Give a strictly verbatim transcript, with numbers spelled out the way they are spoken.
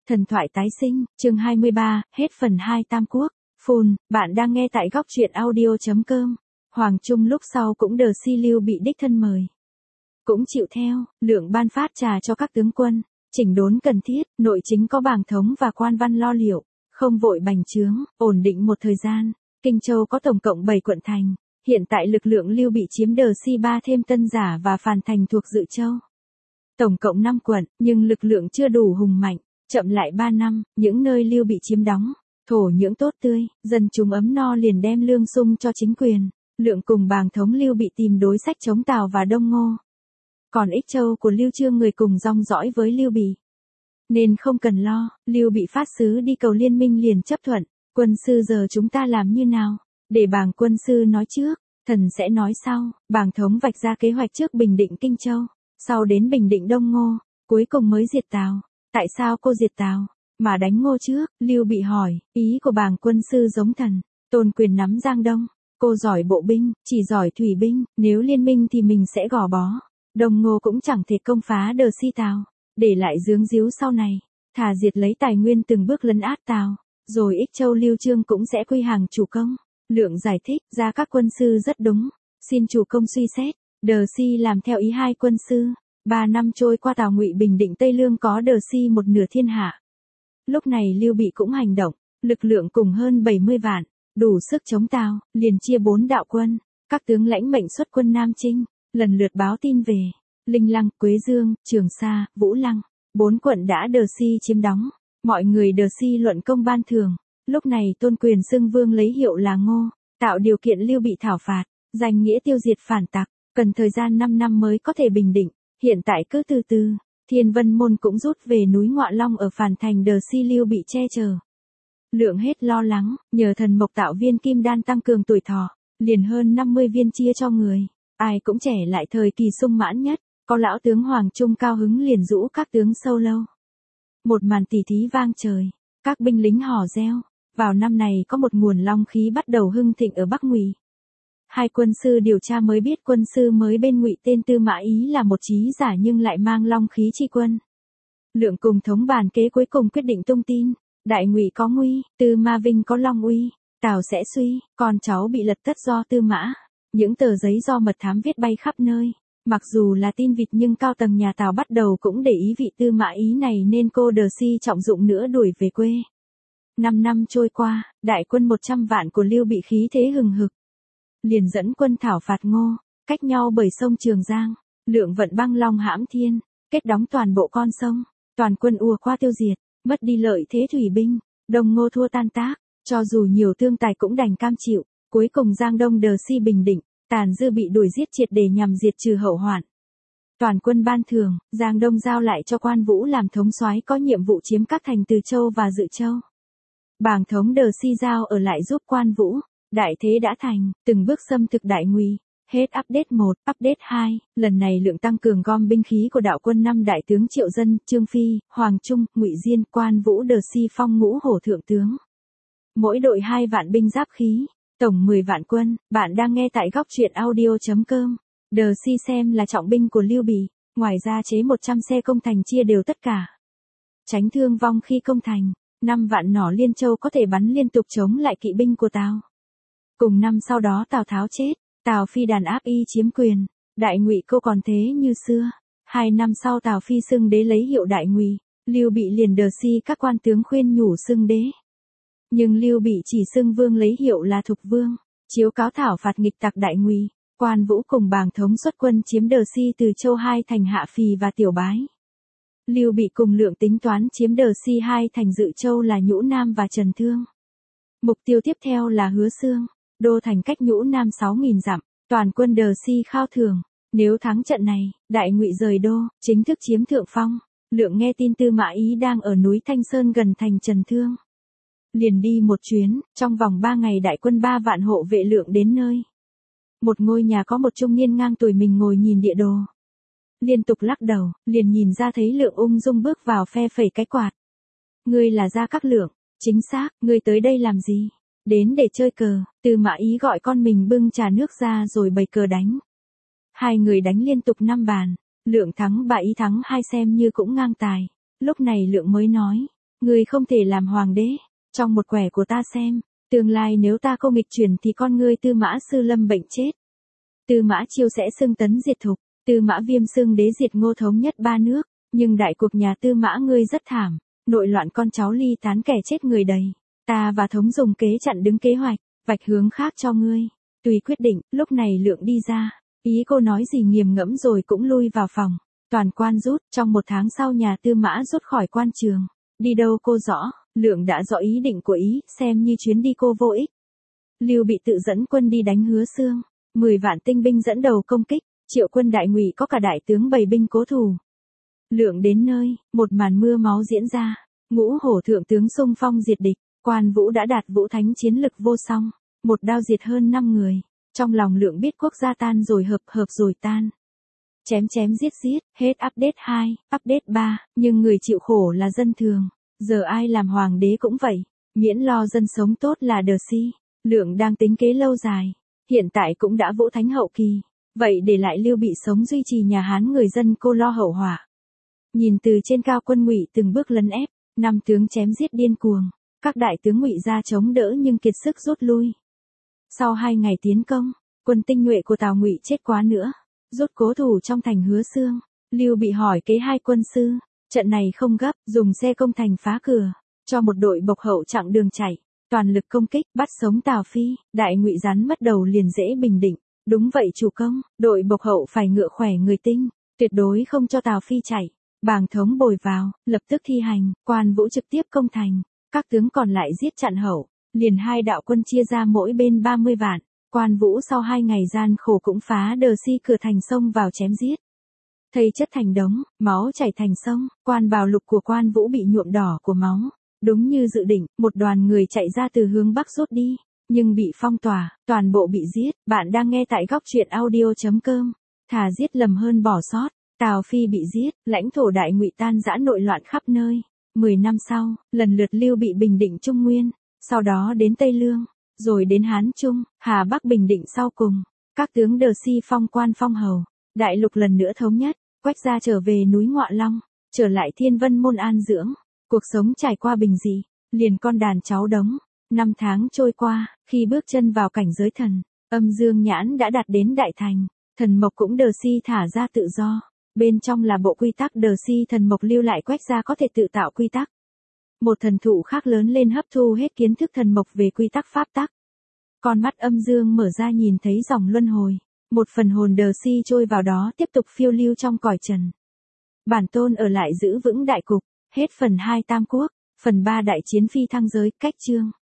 Thần thoại tái sinh, chương hai mươi ba, hết phần hai Tam Quốc. Phun, bạn đang nghe tại góc truyện audio.com. Hoàng Trung lúc sau cũng đờ si Lưu Bị đích thân mời. Cũng chịu theo, Lượng ban phát trà cho các tướng quân, chỉnh đốn cần thiết, nội chính có bàng thống và quan văn lo liệu, không vội bành trướng, ổn định một thời gian. Kinh Châu có tổng cộng bảy quận thành, hiện tại lực lượng Lưu Bị chiếm đờ si ba thêm Tân Giả và Phàn Thành thuộc Dự Châu. Tổng cộng năm quận, nhưng lực lượng chưa đủ hùng mạnh. Chậm lại ba năm, những nơi Lưu Bị chiếm đóng, thổ nhưỡng tốt tươi, dân chúng ấm no liền đem lương sung cho chính quyền. Lượng cùng bàng thống Lưu Bị tìm đối sách chống Tào và Đông Ngô. Còn Ích Châu của Lưu Chương người cùng dòng dõi với Lưu Bị, nên không cần lo. Lưu Bị phát sứ đi cầu liên minh liền chấp thuận. Quân sư giờ chúng ta làm như nào? Để bàng quân sư nói trước, thần sẽ nói sau. Bàng thống vạch ra kế hoạch trước bình định Kinh Châu, sau đến bình định Đông Ngô, cuối cùng mới diệt Tào. Tại sao cô diệt Tào, mà đánh Ngô trước? Lưu Bị hỏi, ý của bàng quân sư giống thần, tôn quyền nắm Giang Đông, cô giỏi bộ binh, chỉ giỏi thủy binh, nếu liên minh thì mình sẽ gò bó. Đông Ngô cũng chẳng thể công phá đờ si Tào, để lại dướng díu sau này, thà diệt lấy tài nguyên từng bước lấn át Tào, rồi Ích Châu Lưu Chương cũng sẽ quy hàng chủ công. Lượng giải thích ra các quân sư rất đúng, xin chủ công suy xét, đờ si làm theo ý hai quân sư. Ba năm trôi qua Tào Ngụy bình định Tây Lương có đờ si một nửa thiên hạ. Lúc này Lưu Bị cũng hành động, lực lượng cùng hơn bảy mươi vạn, đủ sức chống Tào, liền chia bốn đạo quân, các tướng lãnh mệnh xuất quân Nam Chinh, lần lượt báo tin về. Linh Lăng, Quế Dương, Trường Sa, Vũ Lăng, bốn quận đã đờ si chiếm đóng, mọi người đờ si luận công ban thưởng. Lúc này tôn quyền xưng vương lấy hiệu là Ngô, tạo điều kiện Lưu Bị thảo phạt, danh nghĩa tiêu diệt phản tặc, cần thời gian năm năm mới có thể bình định. Hiện tại cứ từ từ, Thiên Vân Môn cũng rút về núi Ngọa Long ở Phàn Thành đờ si Lưu Bị che chở. Lượng hết lo lắng, nhờ thần mộc tạo viên kim đan tăng cường tuổi thọ, liền hơn năm mươi viên chia cho người, ai cũng trẻ lại thời kỳ sung mãn nhất. Có lão tướng Hoàng Trung cao hứng liền rũ các tướng sâu lâu. Một màn tỉ thí vang trời, các binh lính hò reo. Vào năm này có một nguồn long khí bắt đầu hưng thịnh ở Bắc Ngụy. Hai quân sư điều tra mới biết quân sư mới bên Ngụy tên Tư Mã Ý là một trí giả nhưng lại mang long khí chi quân. Lượng cùng thống bàn kế cuối cùng quyết định tung tin, Đại Ngụy có nguy, Tư Ma Vinh có long uy, Tào sẽ suy, con cháu bị lật tất do Tư Mã. Những tờ giấy do mật thám viết bay khắp nơi, mặc dù là tin vịt nhưng cao tầng nhà Tào bắt đầu cũng để ý vị Tư Mã Ý này nên cô đờ si trọng dụng nữa đuổi về quê. Năm năm trôi qua, đại quân một trăm vạn của Lưu Bị khí thế hừng hực, liền dẫn quân thảo phạt Ngô, cách nhau bởi sông Trường Giang. Lượng vận băng long hãm thiên, kết đóng toàn bộ con sông, toàn quân ùa qua tiêu diệt, mất đi lợi thế thủy binh, Đông Ngô thua tan tác, cho dù nhiều thương tài cũng đành cam chịu. Cuối cùng Giang Đông đờ si bình định, tàn dư bị đuổi giết triệt để nhằm diệt trừ hậu hoạn. Toàn quân ban thưởng, Giang Đông giao lại cho Quan Vũ làm thống soái có nhiệm vụ chiếm các thành Từ Châu và Dự Châu. Bàng thống đờ si giao ở lại giúp Quan Vũ. Đại thế đã thành, từng bước xâm thực Đại Ngụy. Hết update một, update hai, lần này Lượng tăng cường gom binh khí của đạo quân năm đại tướng Triệu Dân, Trương Phi, Hoàng Trung, Ngụy Diên, Quan Vũ đờ si phong ngũ hổ thượng tướng. Mỗi đội hai vạn binh giáp khí, tổng mười vạn quân. Bạn đang nghe tại góc truyện audio.com. Đờ si xem là trọng binh của Lưu Bị, ngoài ra chế một trăm xe công thành chia đều tất cả. Tránh thương vong khi công thành, năm vạn nỏ Liên Châu có thể bắn liên tục chống lại kỵ binh của Tào. Cùng năm sau đó Tào Tháo chết, Tào Phi đàn áp y chiếm quyền, Đại Ngụy cô còn thế như xưa. Hai năm sau Tào Phi xưng đế lấy hiệu Đại Ngụy, Lưu Bị liền đờ si các quan tướng khuyên nhủ xưng đế. Nhưng Lưu Bị chỉ xưng vương lấy hiệu là Thục Vương, chiếu cáo thảo phạt nghịch tặc Đại Ngụy. Quan Vũ cùng bàng thống xuất quân chiếm đờ si Từ Châu hai thành Hạ Phì và Tiểu Bái. Lưu Bị cùng Lượng tính toán chiếm đờ si hai thành Dự Châu là Nhũ Nam và Trần Thương. Mục tiêu tiếp theo là Hứa Xương, đô thành cách Nhũ Nam sáu nghìn dặm, toàn quân đờ si khao thưởng. Nếu thắng trận này, Đại Ngụy rời đô, chính thức chiếm thượng phong. Lượng nghe tin Tư Mã Ý đang ở núi Thanh Sơn gần thành Trần Thương, liền đi một chuyến. Trong vòng ba ngày đại quân ba vạn hộ vệ Lượng đến nơi. Một ngôi nhà có một trung niên ngang tuổi mình ngồi nhìn địa đồ, liên tục lắc đầu, liền nhìn ra thấy Lượng ung dung bước vào phe phẩy cái quạt. Ngươi là Gia Các Lượng? Chính xác. Ngươi tới đây làm gì? Đến để chơi cờ. Tư Mã Ý gọi con mình bưng trà nước ra rồi bày cờ đánh. Hai người đánh liên tục năm bàn, Lượng thắng bại Ý thắng hai xem như cũng ngang tài. Lúc này Lượng mới nói, Ngươi không thể làm hoàng đế. Trong một quẻ của ta xem, tương lai nếu ta không nghịch chuyển thì con ngươi Tư Mã Sư Lâm bệnh chết. Tư Mã Chiêu sẽ xưng tấn diệt thục, Tư Mã Viêm xưng đế diệt Ngô thống nhất ba nước, nhưng đại cuộc nhà Tư Mã ngươi rất thảm, nội loạn con cháu ly tán kẻ chết người đầy. Ta và thống dùng kế chặn đứng kế hoạch, vạch hướng khác cho ngươi. Tùy quyết định, lúc này Lượng đi ra. Ý cô nói gì nghiềm ngẫm rồi cũng lui vào phòng. Toàn quan rút, trong một tháng sau nhà Tư Mã rút khỏi quan trường. Đi đâu cô rõ, Lượng đã rõ ý định của ý, xem như chuyến đi cô vô ích. Lưu Bị tự dẫn quân đi đánh Hứa Xương, mười vạn tinh binh dẫn đầu công kích, Triệu quân đại ngụy có cả đại tướng bầy binh cố thủ. Lượng đến nơi, một màn mưa máu diễn ra, Ngũ Hổ thượng tướng xung phong diệt địch, Quan Vũ đã đạt vũ thánh chiến lực vô song, một đao diệt hơn năm người. Trong lòng Lượng biết quốc gia tan rồi hợp, hợp rồi tan. Chém chém giết giết, hết update hai, update ba, nhưng người chịu khổ là dân thường. Giờ ai làm hoàng đế cũng vậy, miễn lo dân sống tốt là đờ si. Lượng đang tính kế lâu dài, hiện tại cũng đã vũ thánh hậu kỳ, vậy để lại Lưu Bị sống duy trì nhà Hán người dân cô lo hậu họa. Nhìn từ trên cao quân Ngụy từng bước lấn ép, năm tướng chém giết điên cuồng, các đại tướng Ngụy ra chống đỡ nhưng kiệt sức rút lui. Sau hai ngày tiến công, quân tinh nhuệ của Tào Ngụy chết quá nữa, rút cố thủ trong thành Hứa Xương. Lưu Bị hỏi kế hai quân sư, trận này không gấp, dùng xe công thành phá cửa, cho một đội bộc hậu chặng đường chạy, toàn lực công kích, bắt sống Tào Phi. Đại Ngụy rắn mất đầu liền dễ bình định. Đúng vậy chủ công, đội bộc hậu phải ngựa khỏe người tinh, tuyệt đối không cho Tào Phi chạy. Bàng thống bồi vào, lập tức thi hành, Quan Vũ trực tiếp công thành, các tướng còn lại giết chặn hậu, liền hai đạo quân chia ra mỗi bên ba mươi vạn. Quan Vũ sau hai ngày gian khổ cũng phá đờ si cửa thành sông vào chém giết. Thây chất thành đống, máu chảy thành sông, quan bào lục của Quan Vũ bị nhuộm đỏ của máu. Đúng như dự định, một đoàn người chạy ra từ hướng bắc rút đi, nhưng bị phong tỏa, toàn bộ bị giết. Bạn đang nghe tại góc truyện audio chấm com. Thà giết lầm hơn bỏ sót. Tào Phi bị giết, lãnh thổ Đại Ngụy tan rã nội loạn khắp nơi. Mười năm sau, lần lượt Lưu Bị bình định Trung Nguyên, sau đó đến Tây Lương, rồi đến Hán Trung, Hà Bắc bình định sau cùng. Các tướng đờ si phong quan phong hầu, đại lục lần nữa thống nhất, Quách gia trở về núi Ngọa Long, trở lại Thiên Vân môn an dưỡng, cuộc sống trải qua bình dị, liền con đàn cháu đống. Năm tháng trôi qua, khi bước chân vào cảnh giới thần, Âm Dương Nhãn đã đạt đến đại thành, thần mộc cũng đờ si thả ra tự do. Bên trong là bộ quy tắc đờ si thần mộc lưu lại Quách gia có thể tự tạo quy tắc. Một thần thụ khác lớn lên hấp thu hết kiến thức thần mộc về quy tắc pháp tắc. Con mắt Âm Dương mở ra nhìn thấy dòng luân hồi, một phần hồn đờ si trôi vào đó tiếp tục phiêu lưu trong cõi trần. Bản tôn ở lại giữ vững đại cục, hết phần hai Tam Quốc, phần ba Đại chiến phi thăng giới, cách chương.